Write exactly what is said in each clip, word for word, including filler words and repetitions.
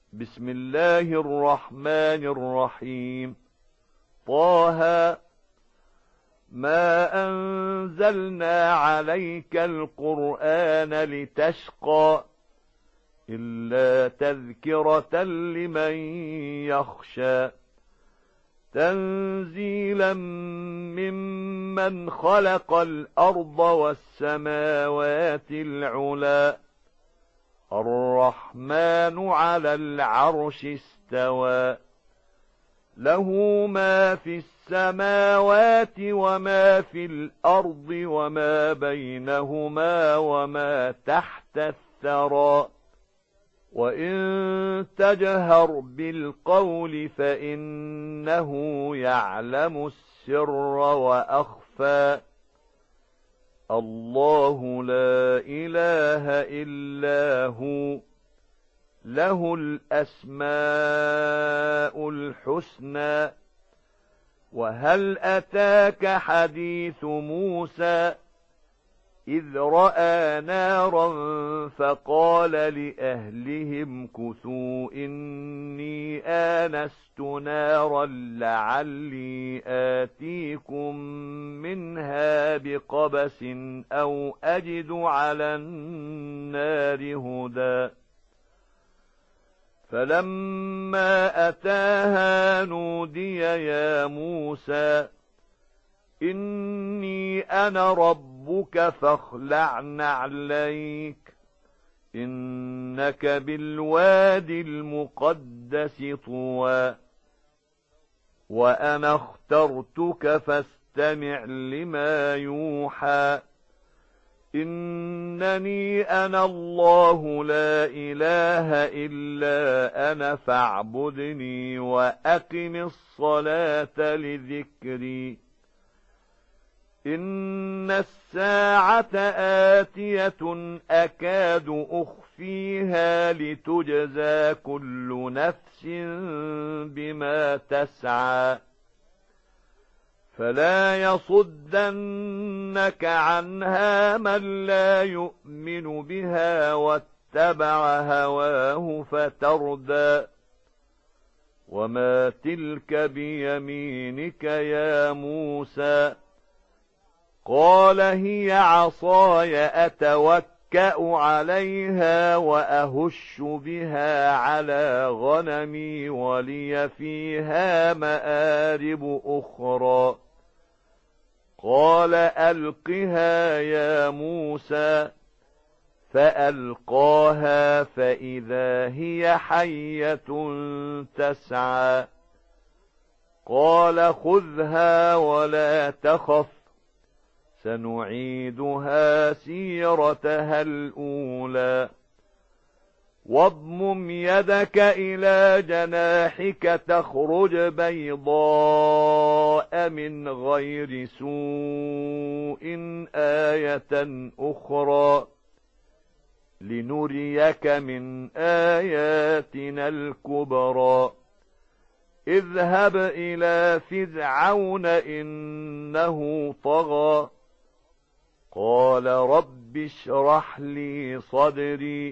بسم الله الرحمن الرحيم. طه ما أنزلنا عليك القرآن لتشقى إلا تذكرة لمن يخشى تنزيلا ممن خلق الأرض والسماوات العلى الرحمن على العرش استوى له ما في السماوات وما في الأرض وما بينهما وما تحت الثرى وإن تجهر بالقول فإنه يعلم السر وأخفى الله لا إله إلا هو له الأسماء الحسنى. وهل أتاك حديث موسى إذ رأى نارا فقال لأهلهم كثوا إني آنست نارا لعلي آتيكم منها بقبس أو أجد على النار هدى. فلما أتاها نودي يا موسى إني أنا ربك فاخلع نعليك إنك بالوادي المقدس طوى وأنا اخترتك فاستمع لما يوحى إنني أنا الله لا إله إلا أنا فاعبدني وأقم الصلاة لذكري إن الساعة آتية أكاد أخفيها لتجزى كل نفس بما تسعى فلا يصدنك عنها من لا يؤمن بها واتبع هواه فتردى. وما تلك بيمينك يا موسى قال هي عصاي أتوكأ عليها وأهش بها على غنمي ولي فيها مآرب أخرى قال ألقها يا موسى فألقاها فإذا هي حية تسعى قال خذها ولا تخف سنعيدها سيرتها الأولى واضمم يدك إلى جناحك تخرج بيضاء من غير سوء آية أخرى لنريك من آياتنا الكبرى اذهب إلى فرعون إنه طغى قال رب اشرح لي صدري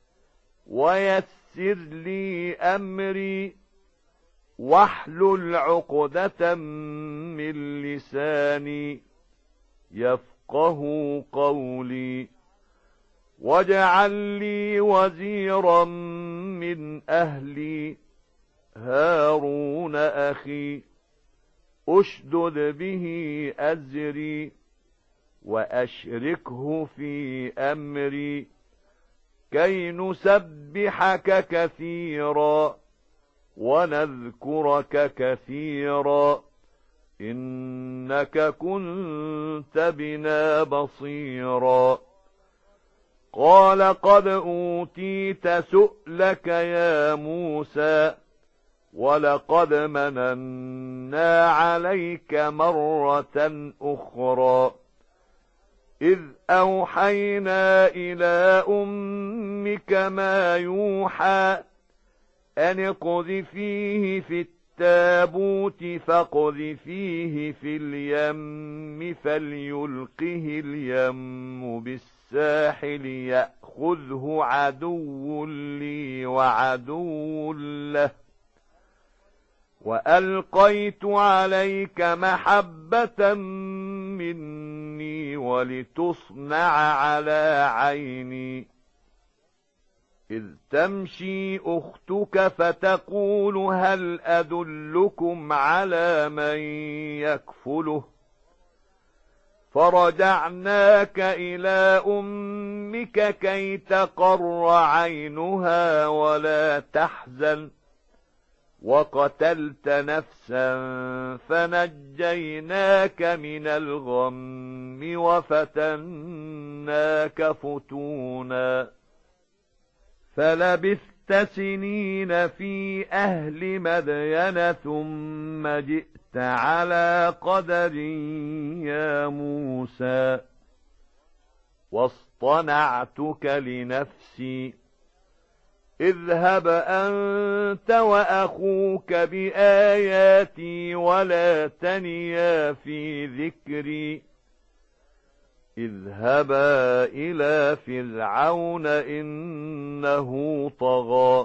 ويسر لي أمري واحلل عقدة من لساني يفقه قولي واجعل لي وزيرا من أهلي هارون أخي أشدد به أزري وأشركه في أمري كي نسبحك كثيرا ونذكرك كثيرا إنك كنت بنا بصيرا قال قد أوتيت سؤلك يا موسى ولقد مننا عليك مرة أخرى إذ أوحينا إلى أمك ما يوحى أن اقذفيه في التابوت فاقذفيه في اليم فليلقه اليم بالسلام الساحل يأخذه عدو لي وعدو له، وألقيت عليك محبة مني ولتصنع على عيني، إذ تمشي أختك فتقول هل أدلكم على من يكفله، فرجعناك إلى أمك كي تقر عينها ولا تحزن، وقتلت نفسا فنجيناك من الغم وفتناك فتونا، فلبثت سنين في أهل مدين ثم جئت على قدر يا موسى، واصطنعتك لنفسي، اذهب أنت وأخوك بآياتي ولا تنيا في ذكري، اذهبا إلى فرعون إنه طغى،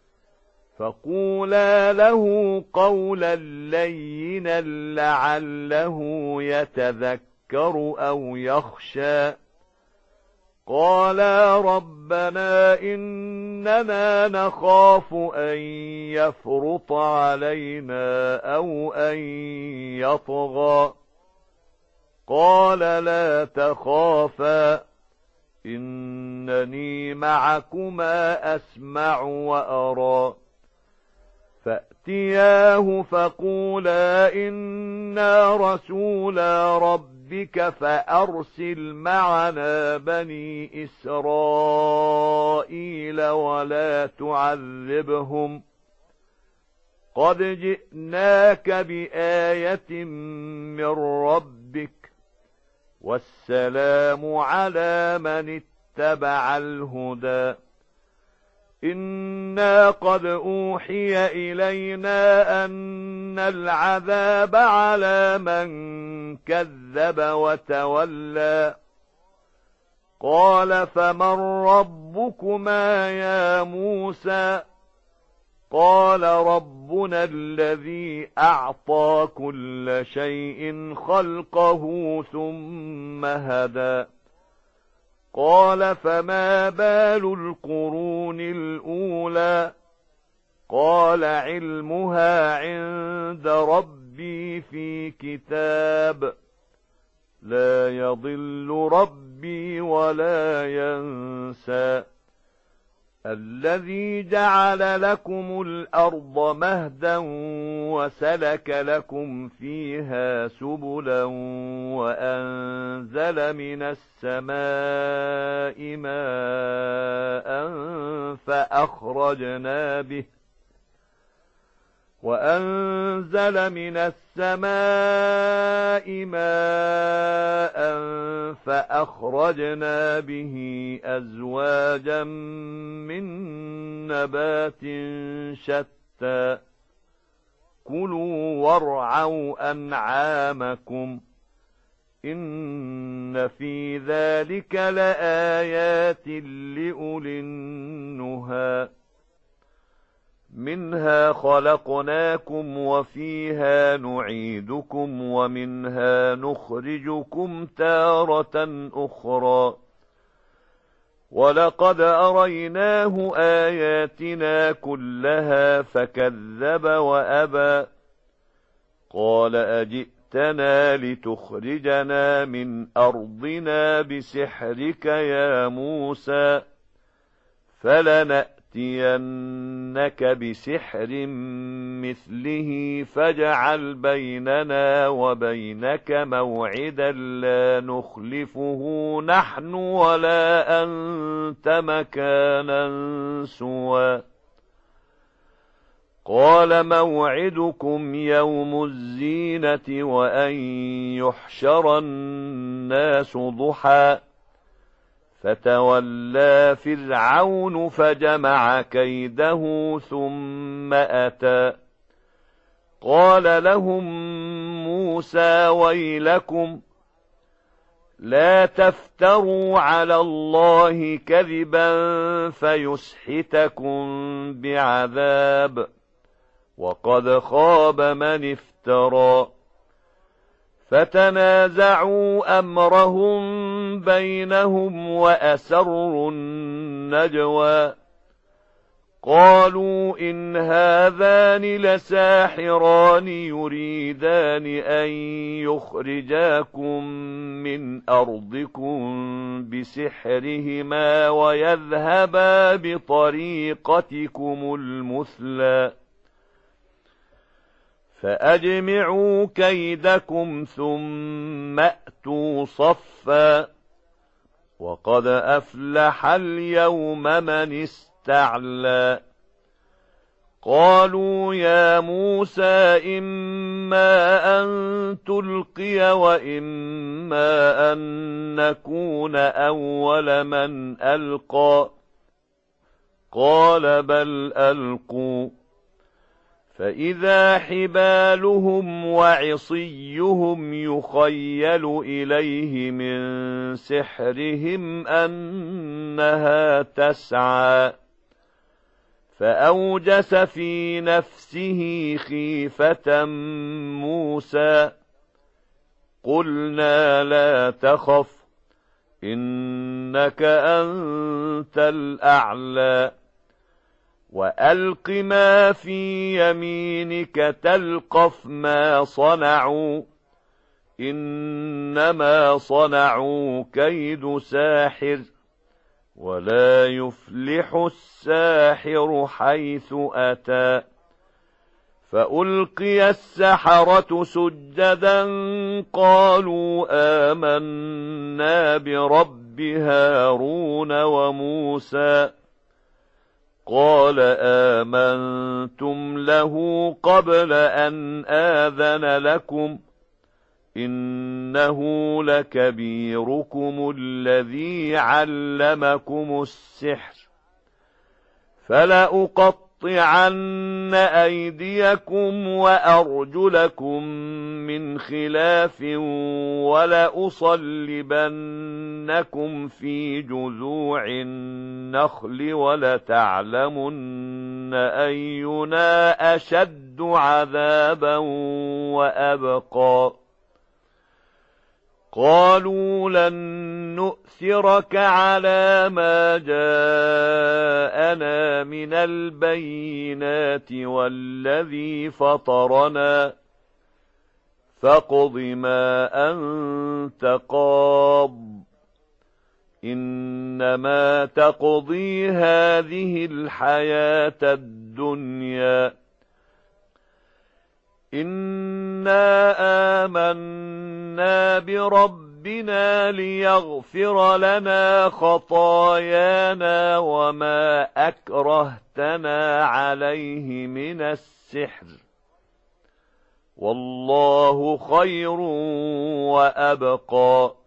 فقولا له قولا لينا لعله يتذكر أو يخشى، قالا ربنا إننا نخاف أن يفرط علينا أو أن يطغى، قال لا تخافا إنني معكما أسمع وأرى، فأتياه فقولا إنا رسولا ربك فأرسل معنا بني إسرائيل ولا تعذبهم، قد جئناك بآية من ربك، والسلام على من اتبع الهدى، إنا قد أوحي إلينا أن العذاب على من كذب وتولى، قال فمن ربكما يا موسى، قال ربنا الذي أعطى كل شيء خلقه ثم هدى، قال فما بال القرون الأولى، قال علمها عند ربي في كتاب، لا يضل ربي ولا ينسى، الذي جعل لكم الأرض مهدا وسلك لكم فيها سبلا وأنزل من السماء ماء فأخرجنا به وأنزل من السماء ماء فأخرجنا به أزواجا من نبات شتى، كلوا وارعوا أنعامكم، إن في ذلك لآيات لأولي النهى، منها خلقناكم وفيها نعيدكم ومنها نخرجكم تارة أخرى، ولقد أريناه آياتنا كلها فكذب وأبى، قال أجئتنا لتخرجنا من أرضنا بسحرك يا موسى، فلنأتينك بسحر مثله فاجعل بيننا وبينك موعدا لا نخلفه نحن ولا أنت مكانا سوى، قال موعدكم يوم الزينة وأن يحشر الناس ضحى، فتولى فرعون فجمع كيده ثم أتى، قال لهم موسى ويلكم لا تفتروا على الله كذبا فيسحتكم بعذاب، وقد خاب من افترى. فتنازعوا أمرهم بينهم وأسروا النجوى، قالوا إن هذان لساحران يريدان أن يخرجاكم من أرضكم بسحرهما ويذهبا بطريقتكم المثلى، فأجمعوا كيدكم ثم أتوا صفا، وقد أفلح اليوم من استعلى. قالوا يا موسى إما أن تلقي وإما أن نكون أول من ألقى، قال بل ألقوا، فإذا حبالهم وعصيهم يخيل إليه من سحرهم أنها تسعى، فأوجس في نفسه خيفة موسى. قلنا لا تخف إنك أنت الأعلى، وألق ما في يمينك تلقف ما صنعوا، إنما صنعوا كيد ساحر، ولا يفلح الساحر حيث أتى. فألقي السحرة سجدا قالوا آمنا برب هارون وموسى. قال آمنتم له قبل أن آذن لكم، إنه لكبيركم الذي علمكم السحر، فلأقطعن أيديكم وأرجلكم من خلاف ولأصلبنكم في جذوع النخل ولتعلمن أينا أشد عذابا وأبقى. قالوا لن نؤثرك على ما جاءنا من البينات والذي فطرنا، فاقض ما أنت قاض، إنما تقضي هذه الحياة الدنيا. إنا آمنا بربنا ليغفر لنا خطايانا وما أكرهتنا عليه من السحر، والله خير وأبقى.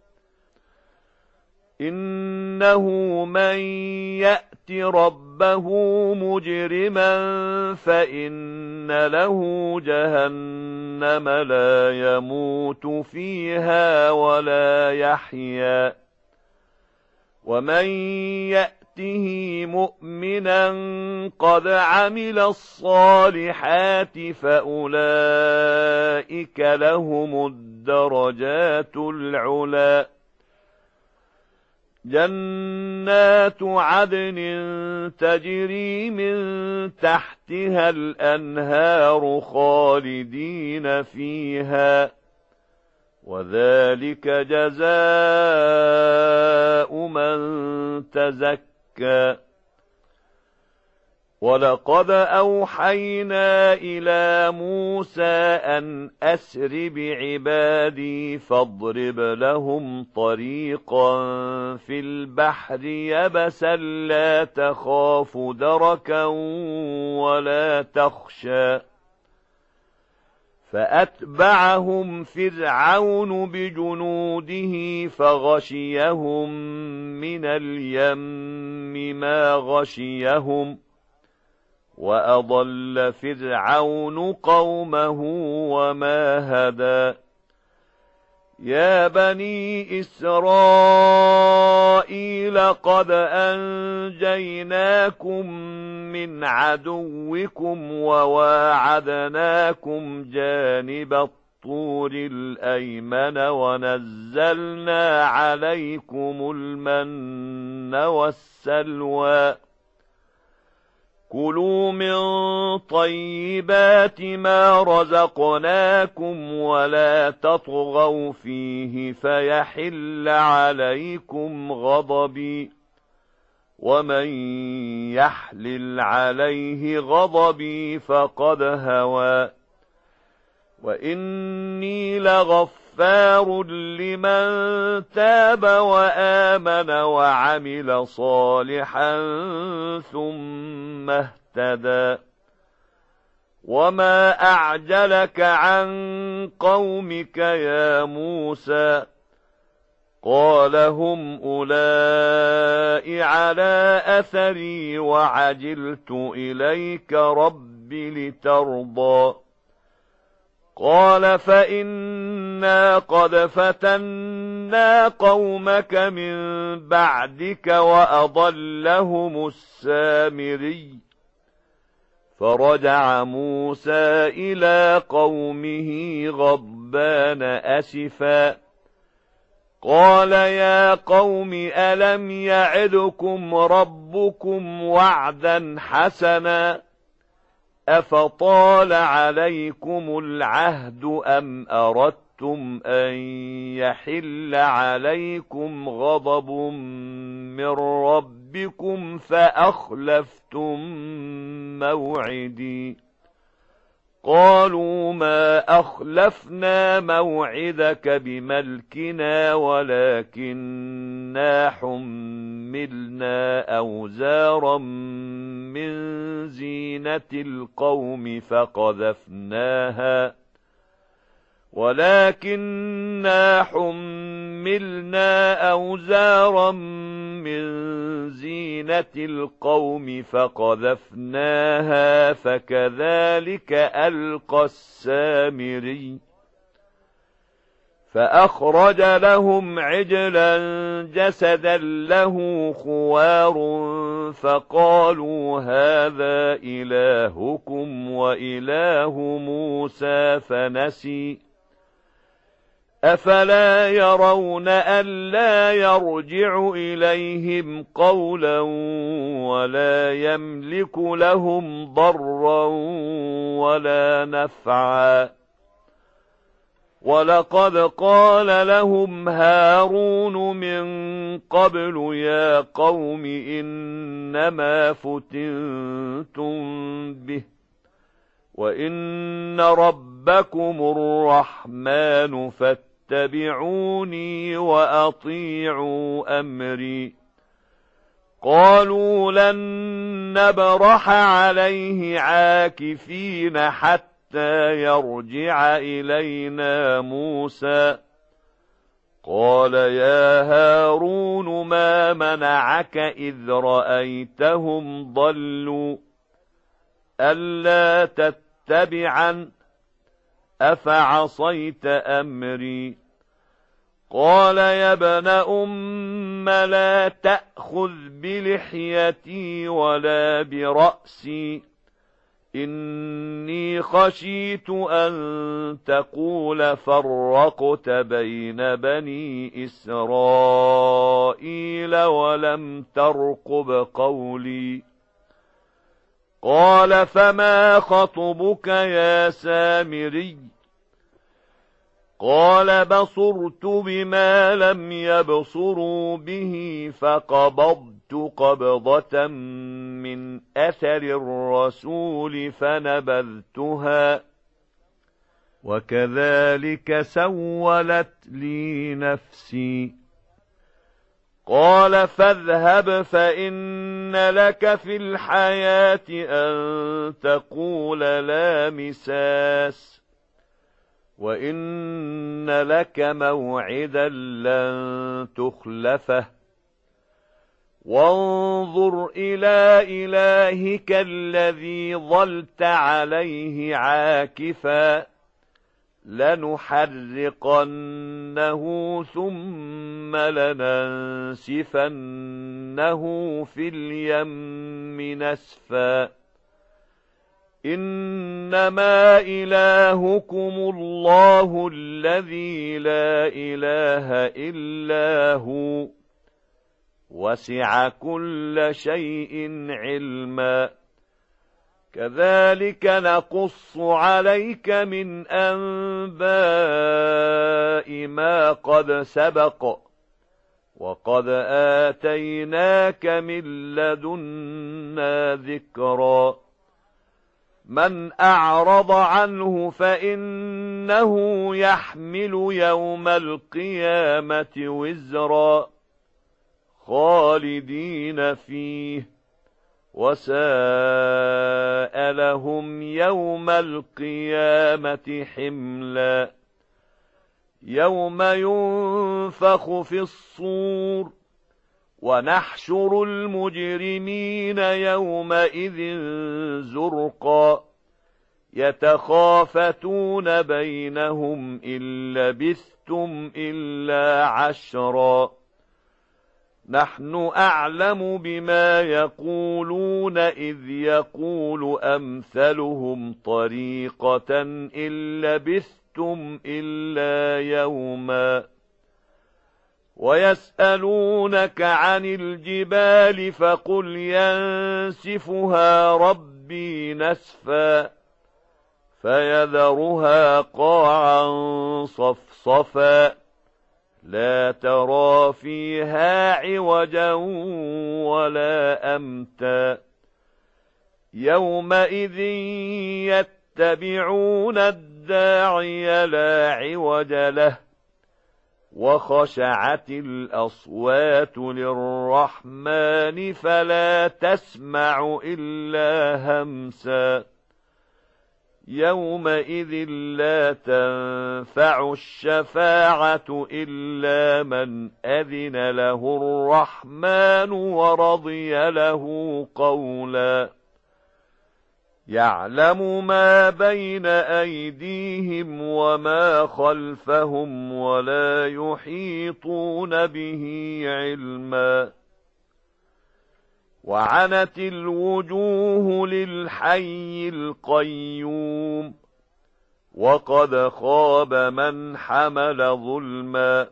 إنه من يأت ربه مجرما فإن له جهنم لا يموت فيها ولا يحيا، ومن يأته مؤمنا قد عمل الصالحات فأولئك لهم الدرجات العلى. جنات عدن تجري من تحتها الأنهار خالدين فيها، وذلك جزاء من تزكى. ولقد أوحينا إلى موسى أن أسر بعبادي فاضرب لهم طريقا في البحر يبسا لا تخاف دركا ولا تخشى. فأتبعهم فرعون بجنوده فغشيهم من اليم ما غشيهم، وأضل فرعون قومه وما هدى. يا بني إسرائيل قد أنجيناكم من عدوكم وواعدناكم جانب الطور الأيمن ونزلنا عليكم المن والسلوى كلوا من طيبات ما رزقناكم ولا تطغوا فيه فيحل عليكم غضبي ومن يحلل عليه غضبي فقد هوى وإني لغفار لمن تاب وآمن وعمل صالحا ثم اهتدى وما أعجلك عن قومك يا موسى قال هم أولئك على أثري وعجلت إليك رب لترضى قال فإنا قد فتنا قومك من بعدك وأضلهم السامري فرجع موسى إلى قومه غضبان أسفا قال يا قوم ألم يعدكم ربكم وعدا حسنا أفطال عليكم العهد أم أردتم أن يحل عليكم غضب من ربكم فأخلفتم موعدي قالوا ما أخلفنا موعدك بملكنا ولكننا حملنا أوزارا من زينة القوم فقذفناها ولكننا حملنا أوزارا من زينة القوم فقذفناها فكذلك ألقى السامري فأخرج لهم عجلا جسدا له خوار فقالوا هذا إلهكم وإله موسى فنسي أفلا يرون ألا يرجع إليهم قولا ولا يملك لهم ضرا ولا نفعا ولقد قال لهم هارون من قبل يا قوم إنما فتنتم به وإن ربكم الرحمن فاتبعوني وأطيعوا أمري قالوا لن نبرح عليه عاكفين حتى يرجع إلينا موسى قال يا هارون ما منعك إذ رأيتهم ضلوا ألا تتبعا أفعصيت أمري قال يا ابن أم لا تأخذ بلحيتي ولا برأسي إني خشيت أن تقول فرقت بين بني إسرائيل ولم ترقب قولي قال فما خطبك يا سامري قال بصرت بما لم يبصروا به فقبضت قبضة من أثر الرسول فنبذتها وكذلك سولت لي نفسي قال فاذهب فإن لك في الحياة أن تقول لا مساس وإن لك موعدا لن تخلفه وانظر إلى إلهك الذي ظلت عليه عاكفا لنحرقنه ثم لننسفنه في اليم نسفا إنما إلهكم الله الذي لا إله إلا هو وسع كل شيء علما كذلك نقص عليك من أنباء ما قد سبق وقد آتيناك من لدنا ذكرا من أعرض عنه فإنه يحمل يوم القيامة وزرا خالدين فيه وساء لهم يوم القيامة حملا يوم ينفخ في الصور ونحشر المجرمين يومئذ زرقا يتخافتون بينهم إن لبثتم إلا عشرا نحن أعلم بما يقولون إذ يقول أمثلهم طريقة إن لبثتم إلا يوما ويسألونك عن الجبال فقل ينسفها ربي نسفا فيذرها قاعا صفصفا لا ترى فيها عوجا ولا أمتا يومئذ يتبعون الداعي لا عوج له وخشعت الأصوات للرحمن فلا تسمع إلا همسا يومئذ لا تنفع الشفاعة إلا من أذن له الرحمن ورضي له قولا يعلم ما بين أيديهم وما خلفهم ولا يحيطون به علما وعنت الوجوه للحي القيوم وقد خاب من حمل ظلما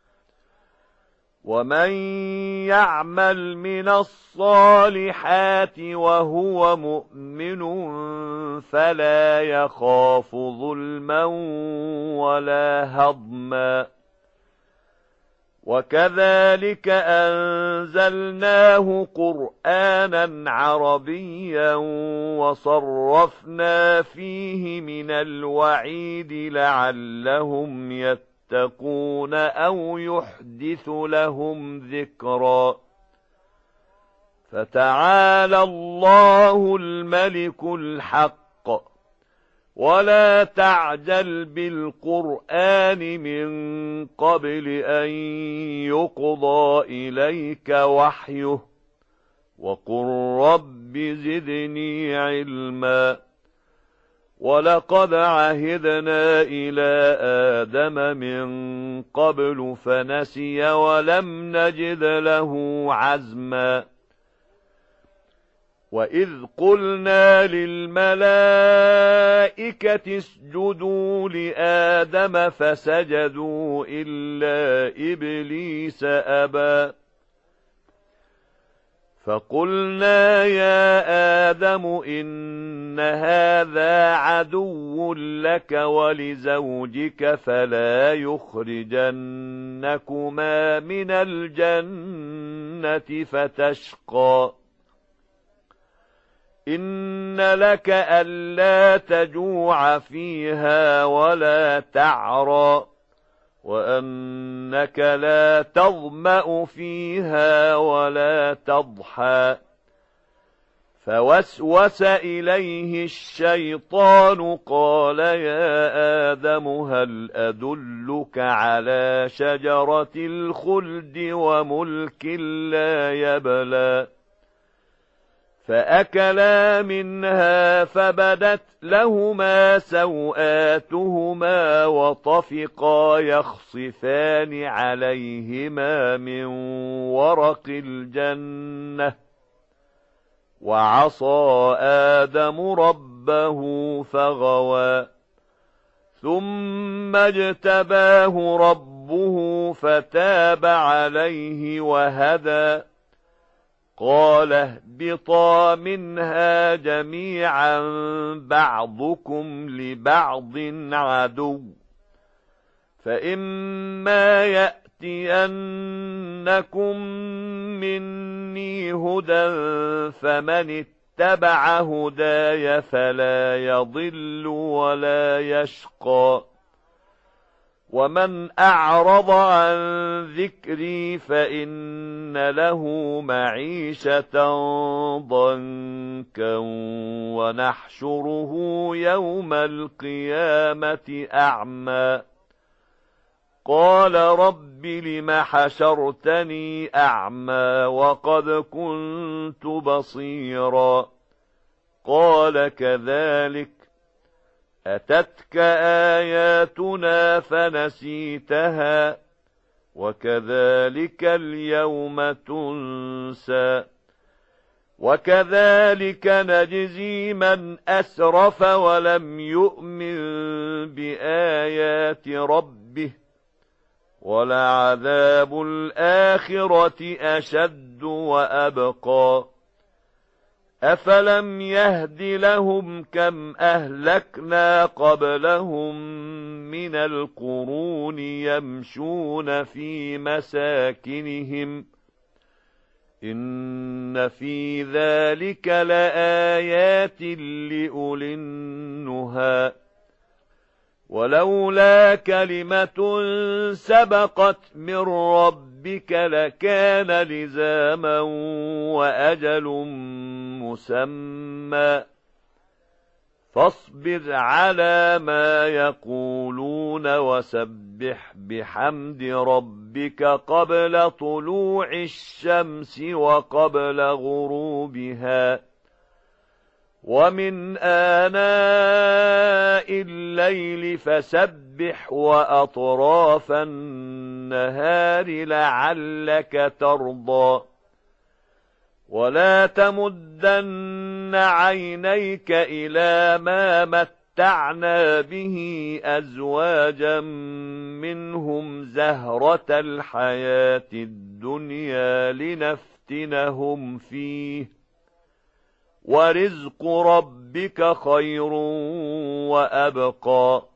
ومن يعمل من الصالحات وهو مؤمن فلا يخاف ظلما ولا هضما وكذلك أنزلناه قرآنا عربيا وصرفنا فيه من الوعيد لعلهم يتقون أو يحدث لهم ذكرا فتعالى الله الملك الحق ولا تعجل بالقرآن من قبل أن يقضى إليك وحيه وقل رب زدني علما ولقد عهدنا إلى آدم من قبل فنسي ولم نجد له عزما وإذ قلنا للملائكة اسجدوا لآدم فسجدوا إلا إبليس أبى فقلنا يا آدم إن هذا عدو لك ولزوجك فلا يخرجنكما من الجنة فتشقى إن لك ألا تجوع فيها ولا تعرى وأنك لا تظمأ فيها ولا تضحى فوسوس إليه الشيطان قال يا آدم هل أدلك على شجرة الخلد وملك لا يبلى فأكلا منها فبدت لهما سوآتهما وطفقا يخصفان عليهما من ورق الجنة وعصى آدم ربه فغوى ثم اجتباه ربه فتاب عليه وهدى قال اهبطا منها جميعا بعضكم لبعض عدو فإما يأتينكم مني هدى فمن اتبع هداي فلا يضل ولا يشقى ومن أعرض عن ذكري فإن له معيشة ضنكا ونحشره يوم القيامة أعمى قال رب لم حشرتني أعمى وقد كنت بصيرا قال كذلك أتتك آياتنا فنسيتها وكذلك اليوم تنسى وكذلك نجزي من أسرف ولم يؤمن بآيات ربه ولعذاب الآخرة أشد وأبقى أفلم يهد لهم كم أهلكنا قبلهم من القرون يمشون في مساكنهم إن في ذلك لآيات لأولي النهى ولولا كلمة سبقت من ربك لكان لزاما وأجل مسمى فاصبر على ما يقولون وسبح بحمد ربك قبل طلوع الشمس وقبل غروبها ومن آناء الليل فسبح وأطراف النهار لعلك ترضى ولا تمدن عينيك إلى ما متعنا به أزواجا منهم زهرة الحياة الدنيا لنفتنهم فيه ورزق ربك خير وأبقى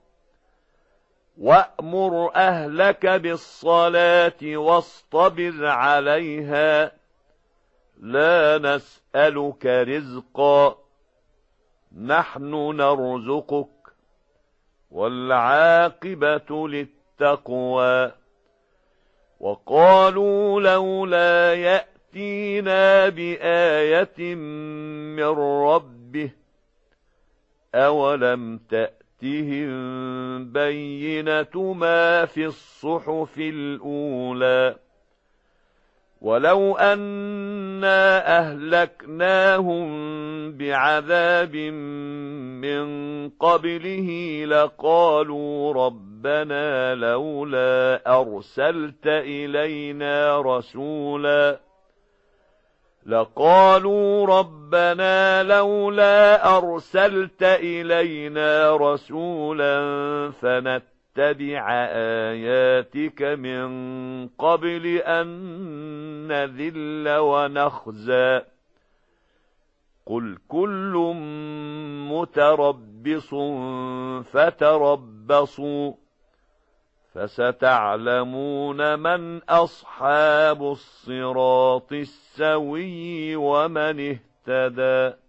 وأمر أهلك بالصلاة واصطبر عليها لا نسألك رزقا نحن نرزقك والعاقبة للتقوى وقالوا لولا يأتينا بآية من ربه أولم تأتهم بينة ما في الصحف الأولى ولو أنا أهلكناهم بعذاب من قبله لقالوا ربنا لولا أرسلت إلينا رسولا لقالوا ربنا لولا أرسلت إلينا رسولا فنتبع آياتك من قبل أن نذل ونخزى قل كل متربص فتربصوا فستعلمون من أصحاب الصراط السوي ومن اهتدى